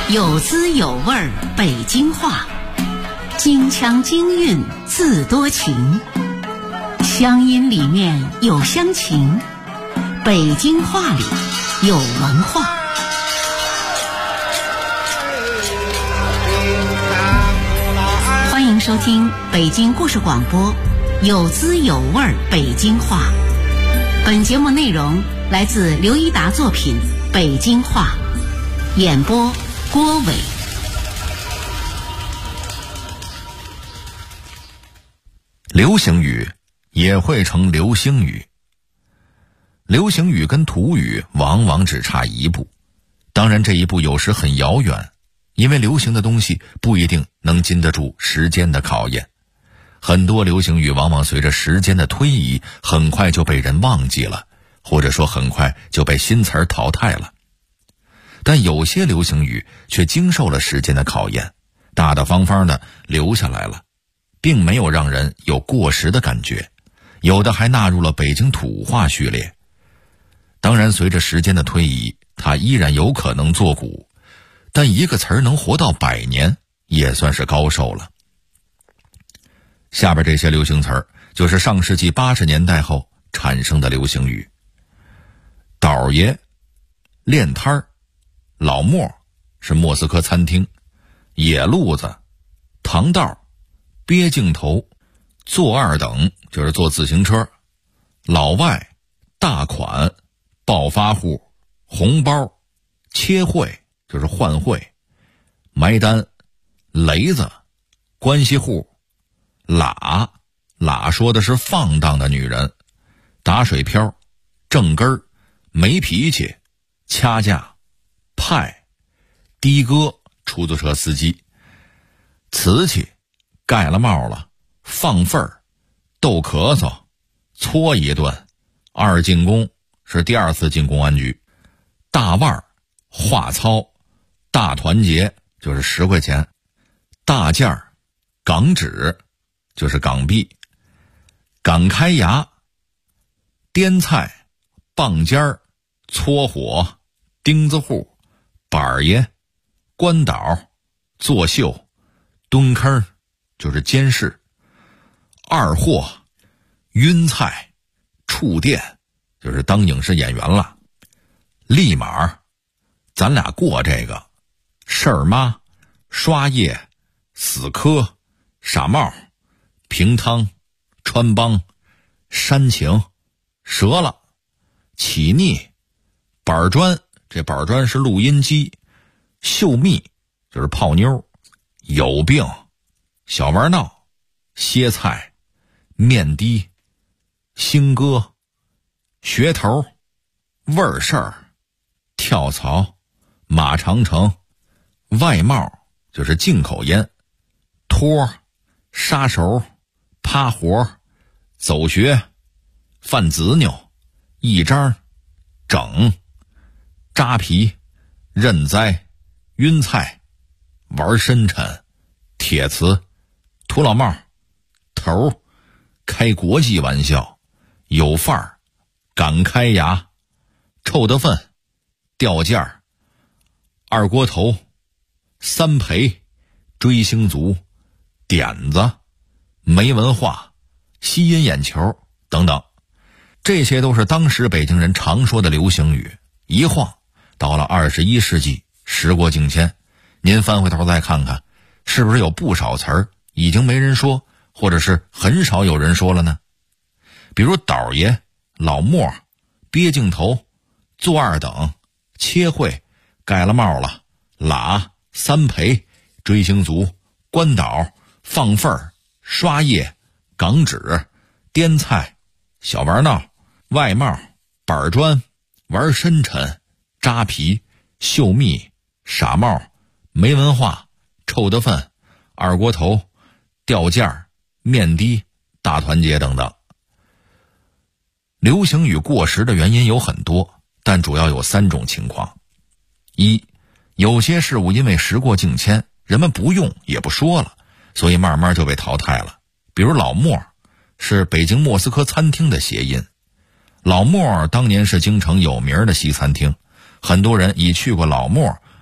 有滋有味儿北京话，京腔京韵自多情，乡音里面有乡情，北京话里有文化。欢迎收听北京故事广播有滋有味儿北京话。本节目内容来自刘一达作品《北京话》，演播郭伟。 流行语也会成流星雨，流行语跟土语往往只差一步，当然这一步有时很遥远，因为流行的东西不一定能经得住时间的考验。很多流行语往往随着时间的推移，很快就被人忘记了，或者说很快就被新词儿淘汰了。但有些流行语却经受了时间的考验，大大方方的留下来了，并没有让人有过时的感觉，有的还纳入了北京土话序列。当然随着时间的推移，它依然有可能作古，但一个词儿能活到100年也算是高寿了。下边这些流行词儿就是上世纪80年代后产生的流行语：倒爷、练摊儿、老莫是莫斯科餐厅，野路子、糖道、憋镜头、坐二等就是坐自行车，老外、大款、暴发户、红包、切会就是换汇、埋单、雷子、关系户、喇说的是放荡的女人，打水漂、正根儿、没脾气、掐架、派、的哥出租车司机、瓷器、盖了帽了、放份儿、逗咳嗽、搓一顿、二进宫是第二次进公安局、大腕儿、话糙、大团结就是10块钱、大件儿、港纸就是港币、港开牙、颠菜、棒尖儿、搓火、钉子户、板儿爷、关岛、作秀、蹲坑就是监视、二货、晕菜、触电就是当影视演员了、立马、咱俩过这个、事儿妈、刷夜、死磕、傻帽、平汤、穿帮、煽情、折了、起腻、板砖，这板砖是录音机、秀蜜就是泡妞、有病、小玩闹、歇菜、面的、新歌、学头、味儿事儿、跳槽、马长城、外贸就是进口烟、托、杀手、趴活、走学、贩子扭、一张、整、扎皮、认栽、晕菜、玩深沉、铁瓷、土老帽、头、开国际玩笑、有范儿、敢开牙、臭得粪、掉价儿、二锅头、三陪、追星族、点子、没文化、吸引眼球等等，这些都是当时北京人常说的流行语。一晃到了21世纪，时过境迁，您翻回头再看看，是不是有不少词儿已经没人说，或者是很少有人说了呢？比如倒爷、老莫、憋镜头、坐二等、切会、盖了帽了、喇、三陪、追星族、关岛、放份儿、刷夜、港纸、颠菜、小玩闹、外贸、板砖、玩深沉、扎皮、秀蜜、傻帽、没文化、臭得粪、二锅头、掉价、面的、大团结等等。流行语过时的原因有很多，但主要有3种情况。一，有些事物因为时过境迁，人们不用也不说了，所以慢慢就被淘汰了。比如老莫是北京莫斯科餐厅的谐音，老莫当年是京城有名的西餐厅，很多人以去过老莫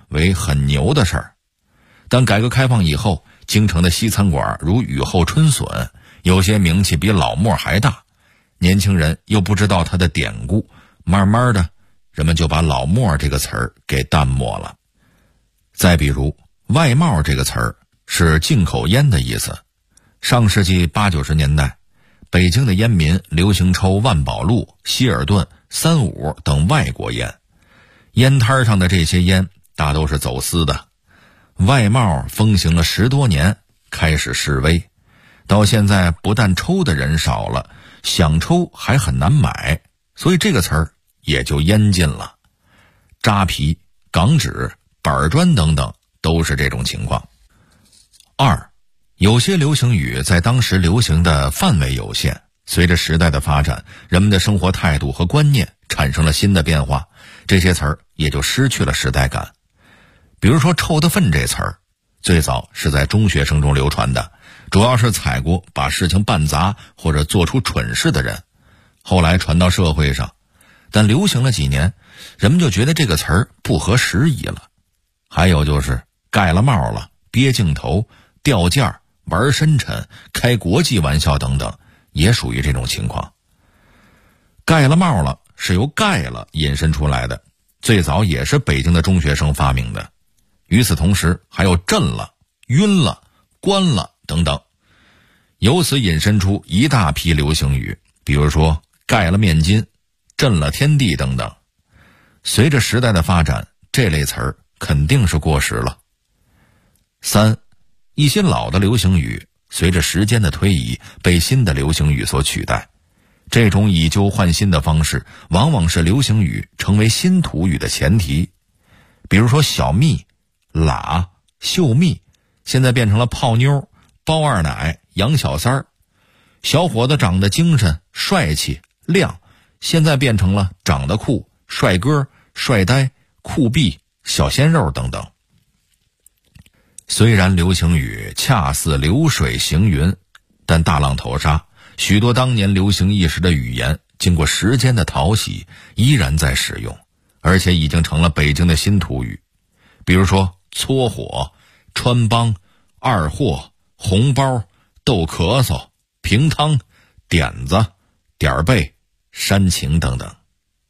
为很牛的事儿。但改革开放以后，京城的西餐馆如雨后春笋，有些名气比老莫还大，年轻人又不知道它的典故，慢慢的人们就把老莫这个词儿给淡漠了。再比如外贸这个词儿是进口烟的意思。上世纪80、90年代，北京的烟民流行抽万宝路、希尔顿、35等外国烟，烟摊上的这些烟大都是走私的。外贸风行了10多年，开始式微，到现在不但抽的人少了，想抽还很难买，所以这个词儿也就烟禁了。扎皮、港纸、板砖等等都是这种情况。二，有些流行语在当时流行的范围有限，随着时代的发展，人们的生活态度和观念产生了新的变化，这些词儿也就失去了时代感。比如说臭的粪这词儿，最早是在中学生中流传的，主要是踩过把事情办砸或者做出蠢事的人，后来传到社会上，但流行了几年，人们就觉得这个词儿不合时宜了。还有就是盖了帽了、憋镜头、掉件儿、玩深沉、开国际玩笑等等，也属于这种情况。盖了帽了是由盖了引申出来的，最早也是北京的中学生发明的。与此同时还有震了、晕了、关了等等，由此引申出一大批流行语，比如说盖了面筋、震了天地等等。随着时代的发展，这类词儿肯定是过时了。三，一些老的流行语随着时间的推移被新的流行语所取代，这种以旧换新的方式往往是流行语成为新土语的前提。比如说小蜜、喇、秀蜜，现在变成了泡妞、包二奶、洋小三儿。小伙子长得精神、帅气、亮，现在变成了长得酷、帅哥、帅呆、酷毙、小鲜肉等等。虽然流行语恰似流水行云，但大浪淘沙，许多当年流行一时的语言经过时间的淘洗，依然在使用，而且已经成了北京的新土语。比如说搓火、穿帮、二货、红包、逗咳嗽、平汤、点子、点儿背、煽情等等。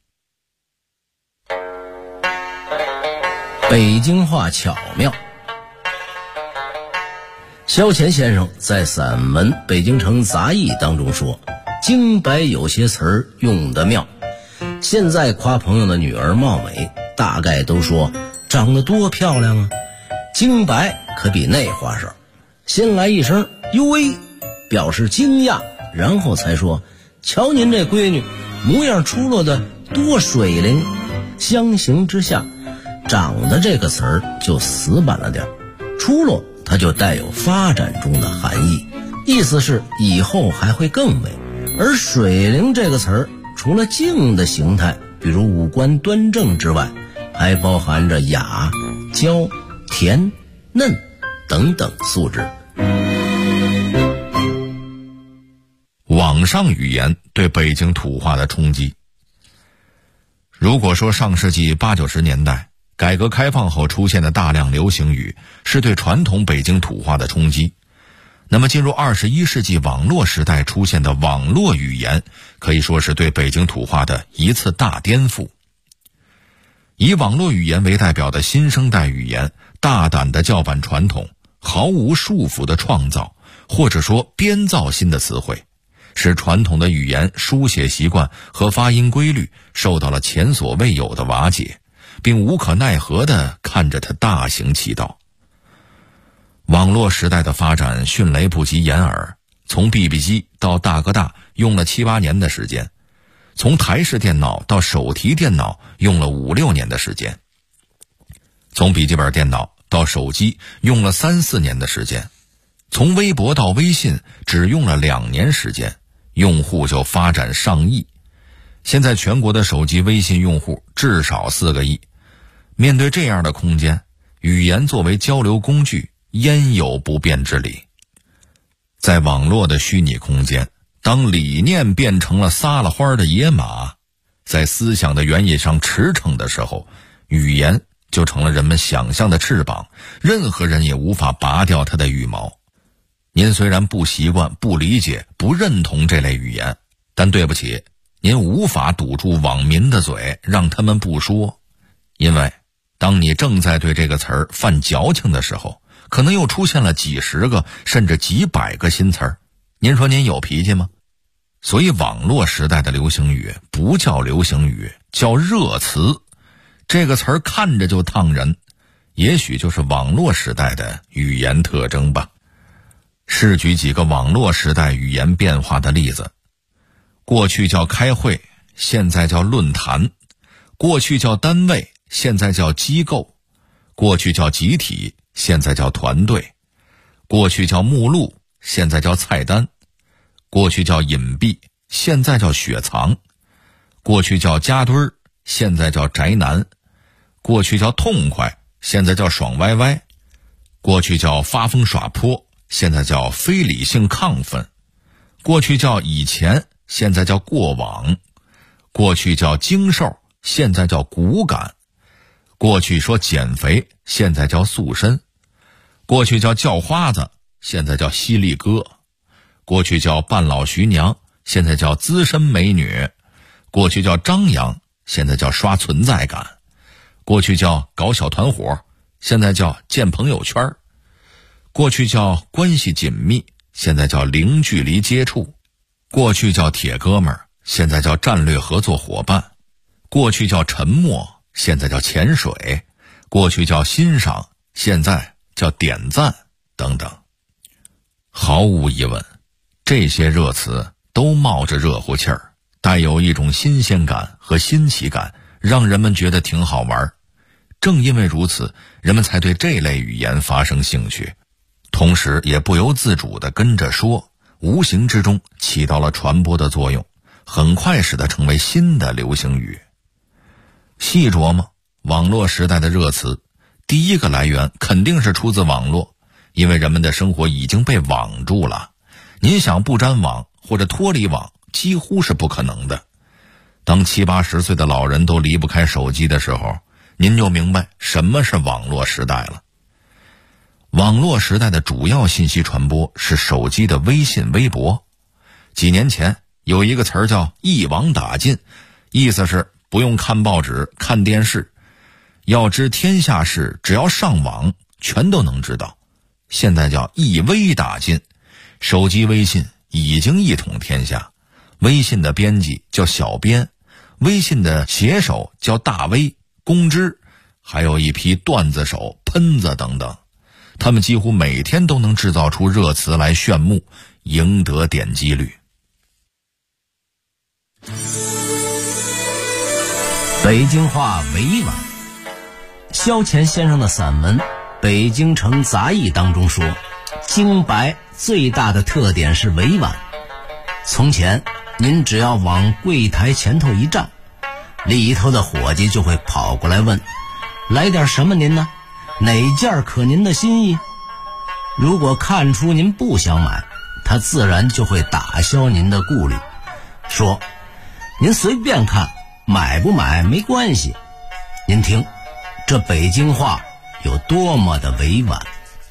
北京话巧妙。萧乾先生在散文《北京城杂艺》当中说，京白有些词儿用得妙。现在夸朋友的女儿貌美，大概都说长得多漂亮啊。京白可比那花哨，先来一声哟喂，表示惊讶，然后才说瞧您这闺女模样出落的多水灵。相形之下，长得这个词儿就死板了点，出落它就带有发展中的含义，意思是以后还会更美。而水灵这个词儿除了静的形态，比如五官端正之外，还包含着雅、娇、甜、嫩等等素质。 网上语言对北京土话的冲击。如果说上世纪80、90年代改革开放后出现的大量流行语是对传统北京土话的冲击，那么进入21世纪网络时代出现的网络语言可以说是对北京土话的一次大颠覆。以网络语言为代表的新生代语言大胆地叫板传统，毫无束缚地创造或者说编造新的词汇，使传统的语言书写习惯和发音规律受到了前所未有的瓦解，并无可奈何地看着它大行其道。网络时代的发展迅雷不及掩耳，从 BB 机到大哥大用了7、8年的时间，从台式电脑到手提电脑用了5、6年的时间，从笔记本电脑到手机用了3、4年的时间，从微博到微信只用了2年时间，用户就发展上亿。现在全国的手机微信用户至少4个亿。面对这样的空间，语言作为交流工具，焉有不变之理？在网络的虚拟空间，当理念变成了撒了欢的野马，在思想的原野上驰骋的时候，语言就成了人们想象的翅膀，任何人也无法拔掉它的羽毛。您虽然不习惯、不理解、不认同这类语言，但对不起，您无法堵住网民的嘴，让他们不说。因为当你正在对这个词儿犯矫情的时候，可能又出现了几十个甚至几百个新词儿。您说您有脾气吗？所以网络时代的流行语不叫流行语，叫热词。这个词儿看着就烫人，也许就是网络时代的语言特征吧。试举几个网络时代语言变化的例子。过去叫开会，现在叫论坛；过去叫单位，现在叫机构；过去叫集体，现在叫团队；过去叫目录，现在叫菜单；过去叫隐蔽，现在叫雪藏；过去叫扎堆儿，现在叫宅男；过去叫痛快，现在叫爽歪歪；过去叫发疯耍泼，现在叫非理性亢奋；过去叫以前，现在叫过往；过去叫精瘦，现在叫骨感；过去说减肥，现在叫塑身；过去叫叫花子，现在叫犀利哥；过去叫半老徐娘，现在叫资深美女；过去叫张扬，现在叫刷存在感；过去叫搞小团伙，现在叫建朋友圈；过去叫关系紧密，现在叫零距离接触；过去叫铁哥们儿，现在叫战略合作伙伴；过去叫沉默，现在叫潜水；过去叫欣赏，现在叫点赞等等。毫无疑问，这些热词都冒着热乎气儿，带有一种新鲜感和新奇感，让人们觉得挺好玩。正因为如此，人们才对这类语言发生兴趣，同时也不由自主地跟着说，无形之中起到了传播的作用，很快使它成为新的流行语。细琢磨网络时代的热词，第一个来源肯定是出自网络，因为人们的生活已经被网住了，您想不沾网或者脱离网几乎是不可能的。当70、80岁的老人都离不开手机的时候，您就明白什么是网络时代了。网络时代的主要信息传播是手机的微信、微博。几年前有一个词儿叫一网打尽，意思是不用看报纸、看电视，要知天下事，只要上网全都能知道。现在叫一微打尽，手机微信已经一统天下。微信的编辑叫小编，微信的写手叫大 V、公知，还有一批段子手、喷子等等，他们几乎每天都能制造出热词来炫目，赢得点击率。 北京话委婉。萧乾先生的散文《北京城杂役》当中说，京白最大的特点是委婉。从前您只要往柜台前头一站，里头的伙计就会跑过来问，来点什么您呢？哪件可您的心意？如果看出您不想买，他自然就会打消您的顾虑，说您随便看，买不买没关系。您听，这北京话有多么的委婉。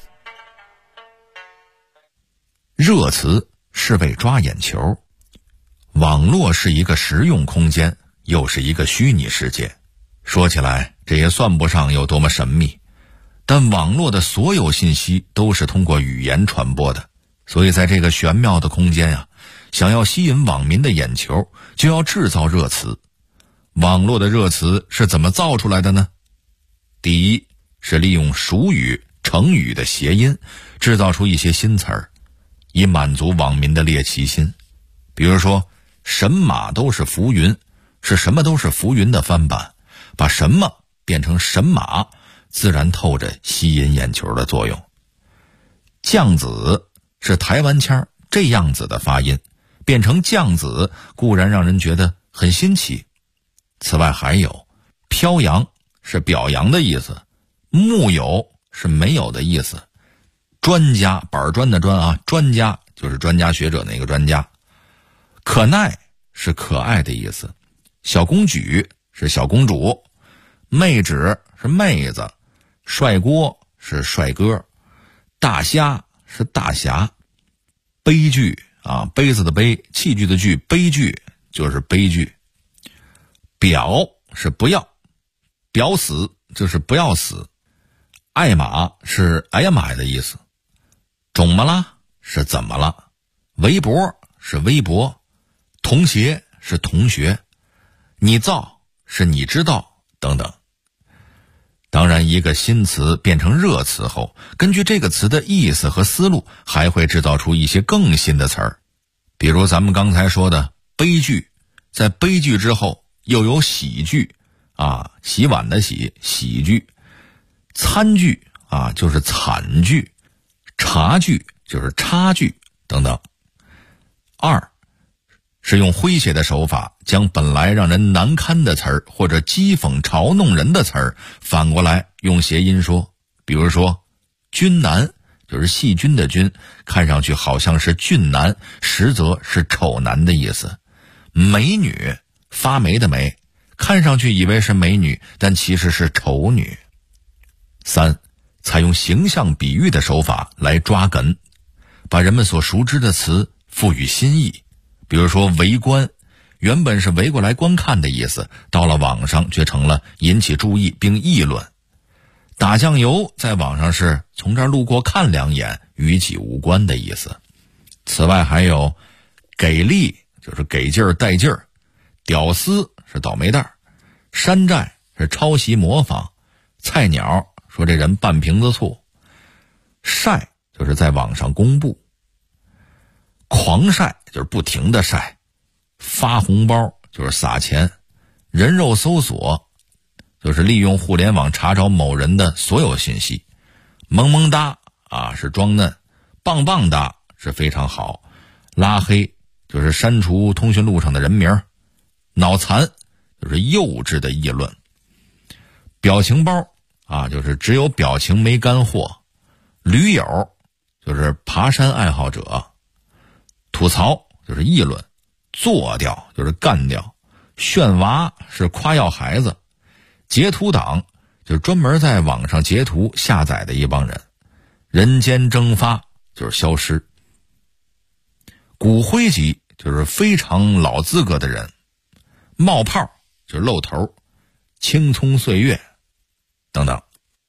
热词是为抓眼球，网络是一个实用空间，又是一个虚拟世界。说起来，这也算不上有多么神秘，但网络的所有信息都是通过语言传播的，所以在这个玄妙的空间想要吸引网民的眼球，就要制造热词。网络的热词是怎么造出来的呢？第一，是利用俗语、成语的谐音，制造出一些新词儿，以满足网民的猎奇心。比如说，神马都是浮云，是什么都是浮云的翻版，把什么变成神马，自然透着吸引眼球的作用。酱子是台湾腔这样子的发音，变成酱子固然让人觉得很新奇。此外还有飘扬是表扬的意思，木有是没有的意思，专家板砖的砖专家就是专家学者那个专家，可耐是可爱的意思，小公举是小公主，妹纸是妹子，帅锅是帅哥，大虾是大侠，悲剧啊，杯子的杯，器具的具，悲剧就是悲剧。表是不要，表死就是不要死。爱马是哎呀妈呀的意思。肿么啦是怎么了。围脖是微博，同学是同学，你造是你知道等等。当然，一个新词变成热词后，根据这个词的意思和思路，还会制造出一些更新的词儿。比如咱们刚才说的悲剧，在悲剧之后又有喜剧啊，洗碗的洗，喜剧。餐具啊就是惨剧，茶具就是差距等等。二是用诙谐的手法将本来让人难堪的词儿或者讥讽嘲弄人的词儿反过来用谐音说。比如说君男就是细菌的菌，看上去好像是俊男，实则是丑男的意思。美女发霉的霉，看上去以为是美女，但其实是丑女。三，采用形象比喻的手法来抓梗，把人们所熟知的词赋予新意。比如说围观，原本是围过来观看的意思，到了网上却成了引起注意并议论。打酱油在网上是从这儿路过看两眼，与己无关的意思。此外还有给力就是给劲儿带劲儿，屌丝是倒霉蛋儿，山寨是抄袭模仿，菜鸟说这人半瓶子醋，晒就是在网上公布，狂晒就是不停的晒，发红包就是撒钱，人肉搜索就是利用互联网查找某人的所有信息，萌萌哒啊是装嫩，棒棒哒是非常好，拉黑就是删除通讯录上的人名，脑残就是幼稚的议论，表情包啊就是只有表情没干货，驴友就是爬山爱好者，吐槽就是议论，做掉就是干掉，炫娃是夸耀孩子，截图党就是专门在网上截图下载的一帮人，人间蒸发就是消失，骨灰级就是非常老资格的人，冒泡就是露头，青葱岁月等等。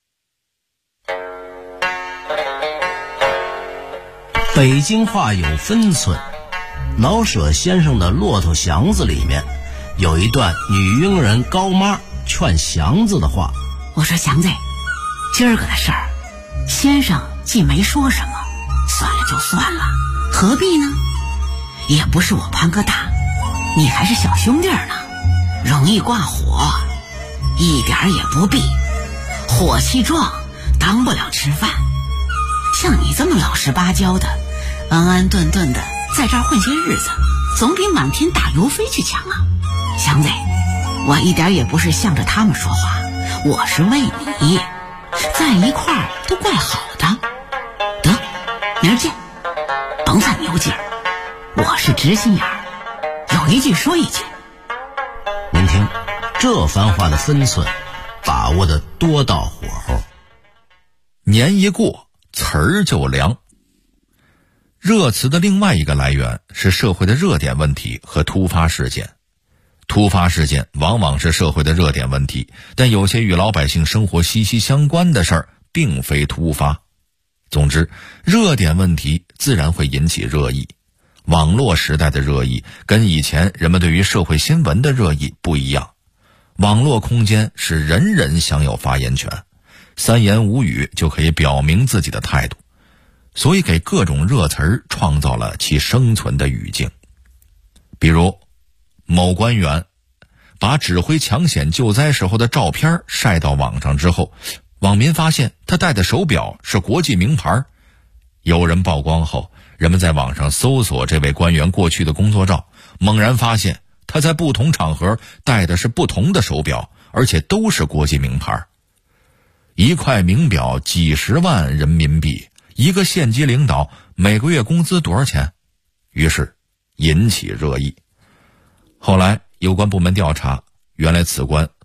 北京话有分寸，老舍先生的《骆驼祥子》里面有一段女佣人高妈劝祥子的话。 我说祥子，今儿个的事儿，先生既没说什么，算了就算了，何必呢？也不是我潘哥大，你还是小兄弟呢，容易挂火，一点也不必，火气壮，当不了吃饭。像你这么老实巴交的，安安顿顿的在这儿混些日子，总比满天打油飞去强啊！祥子，我一点也不是向着他们说话，我是为你，在一块儿都怪好的。得，明儿见，甭犯牛劲儿，我是直心眼儿，有一句说一句。 您听，这番话的分寸把握的多到火候。 年一过，词儿就凉。热词的另外一个来源是社会的热点问题和突发事件。突发事件往往是社会的热点问题，但有些与老百姓生活息息相关的事儿并非突发。总之，热点问题自然会引起热议。网络时代的热议跟以前人们对于社会新闻的热议不一样。网络空间是人人享有发言权，三言五语就可以表明自己的态度，所以给各种热词儿创造了其生存的语境。比如某官员把指挥抢险救灾时候的照片晒到网上之后，网民发现他戴的手表是国际名牌。有人曝光后，人们在网上搜索这位官员过去的工作照，猛然发现他在不同场合戴的是不同的手表，而且都是国际名牌。一块名表几十万人民币，一个县级领导每个月工资多少钱？于是引起热议。后来有关部门调查，原来此官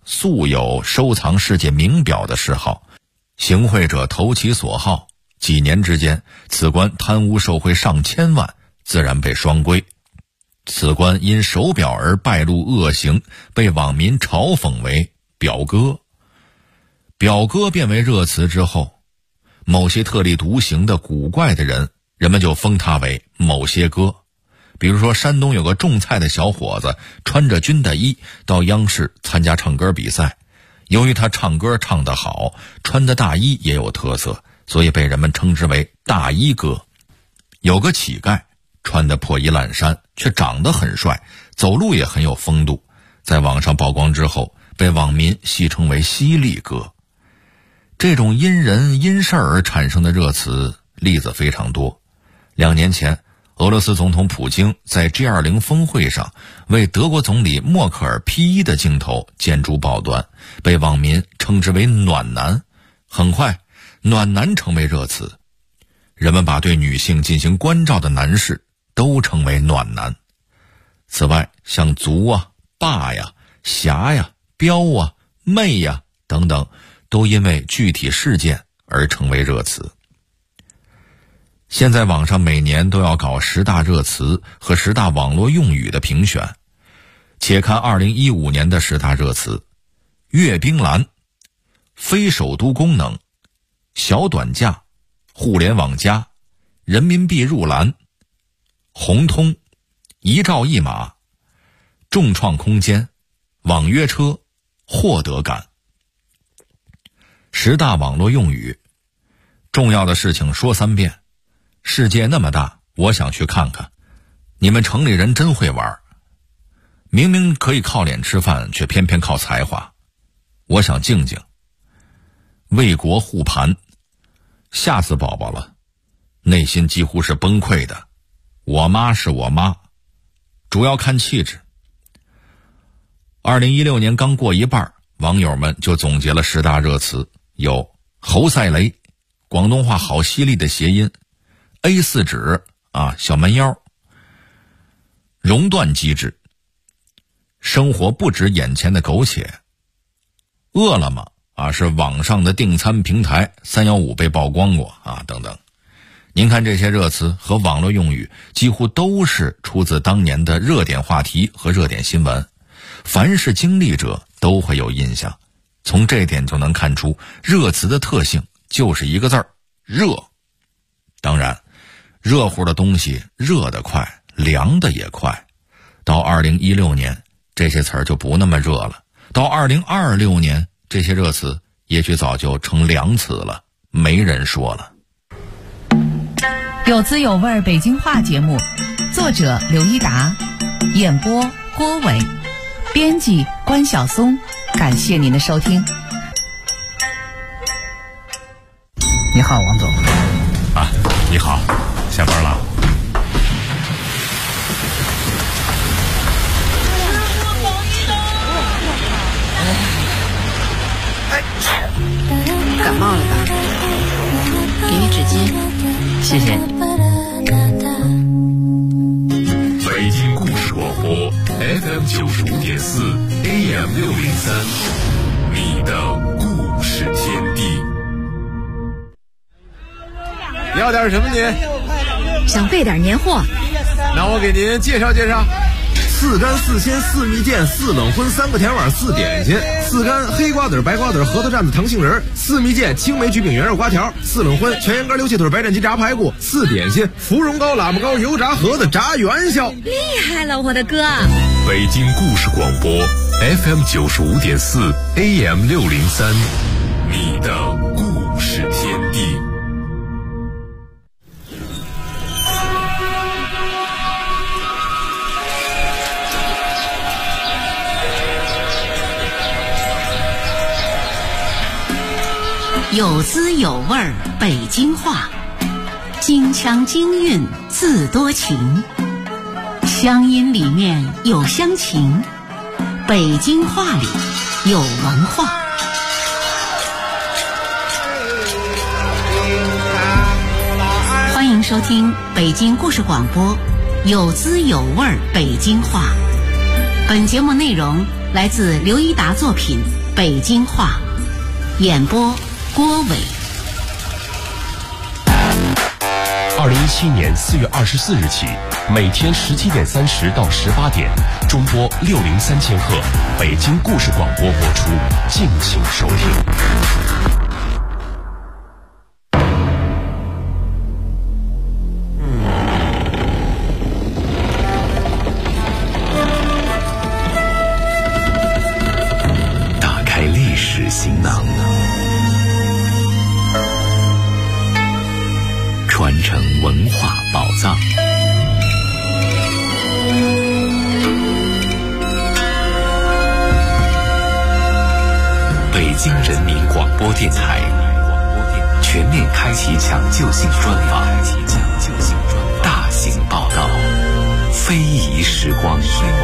素有收藏世界名表的嗜好，行贿者投其所好，几年之间，此官贪污受贿上千万，自然被双规。此官因手表而败露恶行，被网民嘲讽为表哥。表哥变为热词之后，某些特立独行的古怪的人，人们就封他为某些哥。比如说山东有个种菜的小伙子，穿着军大衣到央视参加唱歌比赛，由于他唱歌唱得好，穿的大衣也有特色，所以被人们称之为大衣哥。有个乞丐，穿得破衣烂衫，却长得很帅，走路也很有风度，在网上曝光之后，被网民戏称为犀利哥。这种因人因事而产生的热词例子非常多。2年前，俄罗斯总统普京在 G20 峰会上为德国总理默克尔披衣的镜头见诸报端，被网民称之为暖男。很快，暖男成为热词，人们把对女性进行关照的男士都称为暖男。此外，像足啊、霸呀、侠呀、彪啊、妹呀等等，都因为具体事件而成为热词。现在网上每年都要搞10大热词和10大网络用语的评选。且看2015年的10大热词：阅兵栏、非首都功能、小短价、互联网加、人民币入篮、红通、一照一码、众创空间、网约车、获得感。10大网络用语，重要的事情说3遍。世界那么大，我想去看看。你们城里人真会玩，明明可以靠脸吃饭，却偏偏靠才华。我想静静。为国护盘，吓死宝宝了，内心几乎是崩溃的。我妈是我妈，主要看气质。2016年刚过一半，网友们就总结了10大热词，有侯赛雷，广东话好犀利的谐音，A4 纸啊，小蛮腰，熔断机制，生活不止眼前的苟且，饿了么啊是网上的订餐平台，315被曝光过啊等等。您看这些热词和网络用语几乎都是出自当年的热点话题和热点新闻，凡是经历者都会有印象。从这点就能看出热词的特性就是一个字儿，热。当然热乎的东西热得快，凉的也快。到2016年，这些词儿就不那么热了。到2026年，这些热词也许早就成凉词了，没人说了。 有滋有味北京话节目，作者刘一达，演播郭伟，编辑关晓松。感谢您的收听。 你好，王总。 啊，你好，下班了。 感冒了吧？给你纸巾。 谢谢。 北京故事广播 FM95.4 AM603，你的故事天地。 要点什么您？ 想备点年货。 那我给您介绍介绍。4干4鲜4蜜饯4冷荤3个甜碗4点心，4干黑瓜子白瓜子核桃蘸子糖杏仁，4蜜饯青梅橘饼圆肉瓜条，4冷荤全羊肝溜气腿白斩鸡炸排骨，4点心芙蓉糕喇嘛糕油炸盒子炸元宵。 厉害了，我的哥！ 北京故事广播 FM95.4 AM603，你的故事天地。 有滋有味儿北京话，京腔京韵字多情，乡音里面有乡情，北京话里有文化。欢迎收听北京故事广播，有滋有味儿北京话。本节目内容来自刘一达作品北京话，演播郭伟。 2017年4月24日起，每天17点30到18点，中波603000赫北京故事广播播出，敬请收听。 打开历史行囊，传承文化宝藏。北京人民广播电台全面开启抢救性专访，大型报道，非遗时光。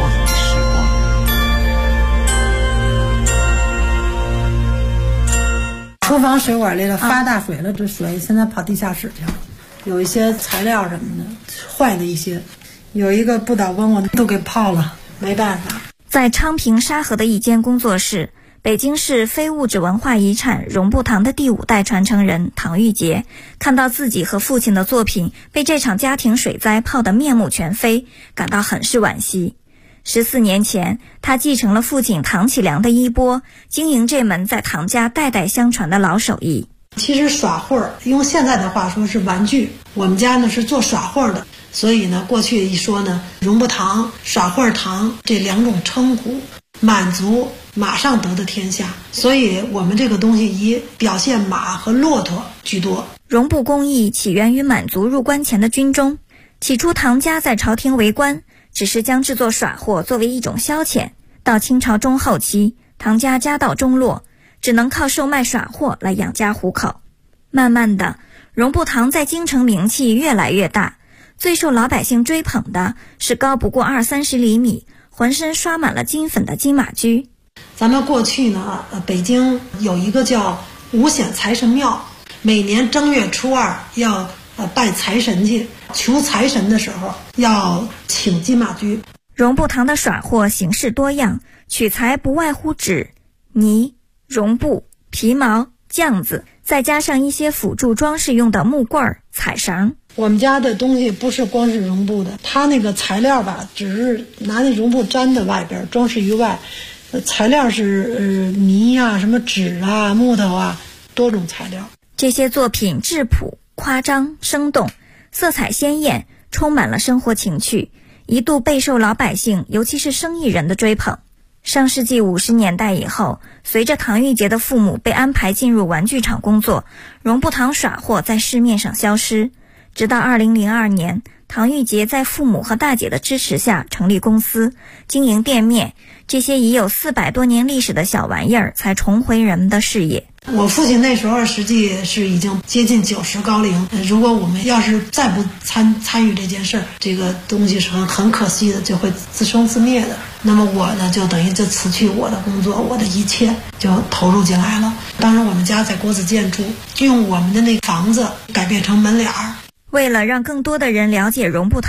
厨房水管里头发大水了，这水现在跑地下室去了，有一些材料什么的坏的一些，有一个不倒翁我都给泡了，没办法。 在昌平沙河的一间工作室，北京市非物质文化遗产荣步堂的第5代传承人唐玉杰看到自己和父亲的作品被这场家庭水灾泡得面目全非，感到很是惋惜。14年前，他继承了父亲唐启良的衣钵，经营这门在唐家代代相传的老手艺。 其实耍会儿，用现在的话说是玩具，我们家呢是做耍会儿的，所以呢过去一说呢，荣步堂、耍会儿堂这2种称呼，满族马上得的天下，所以我们这个东西以表现马和骆驼居多。 荣步工艺起源于满族入关前的军中，起初唐家在朝廷为官，只是将制作耍货作为一种消遣。到清朝中后期，唐家家道中落，只能靠售卖耍货来养家糊口。慢慢的，荣步堂在京城名气越来越大，最受老百姓追捧的是高不过20-30厘米，浑身刷满了金粉的金马驹。 咱们过去呢，北京有一个叫五显财神庙，每年正月初2要拜财神去，求财神的时候要请金马驹。 荣步堂的耍货形式多样，取材不外乎纸、泥、绒布、皮毛、酱子，再加上一些辅助装饰用的木棍、彩绳。 我们家的东西不是光是绒布的，它那个材料吧，只是拿那绒布粘在外边，装饰于外。材料是泥啊、什么纸啊、木头啊，多种材料。 这些作品质朴、夸张、生动，色彩鲜艳，充满了生活情趣，一度备受老百姓，尤其是生意人的追捧。上世纪50年代以后，随着唐玉杰的父母被安排进入玩具厂工作，荣步堂耍货在市面上消失。直到2002年，唐玉杰在父母和大姐的支持下成立公司，经营店面，这些已有400多年历史的小玩意儿才重回人们的视野。 我父亲那时候实际是已经接近90高龄，如果我们要是再不参与这件事，这个东西是很可惜的，就会自生自灭的。那么我呢，就等于就辞去我的工作，我的一切就投入进来了。当时我们家在国子监住，用我们的那个房子改变成门脸儿。 为了让更多的人了解荣步堂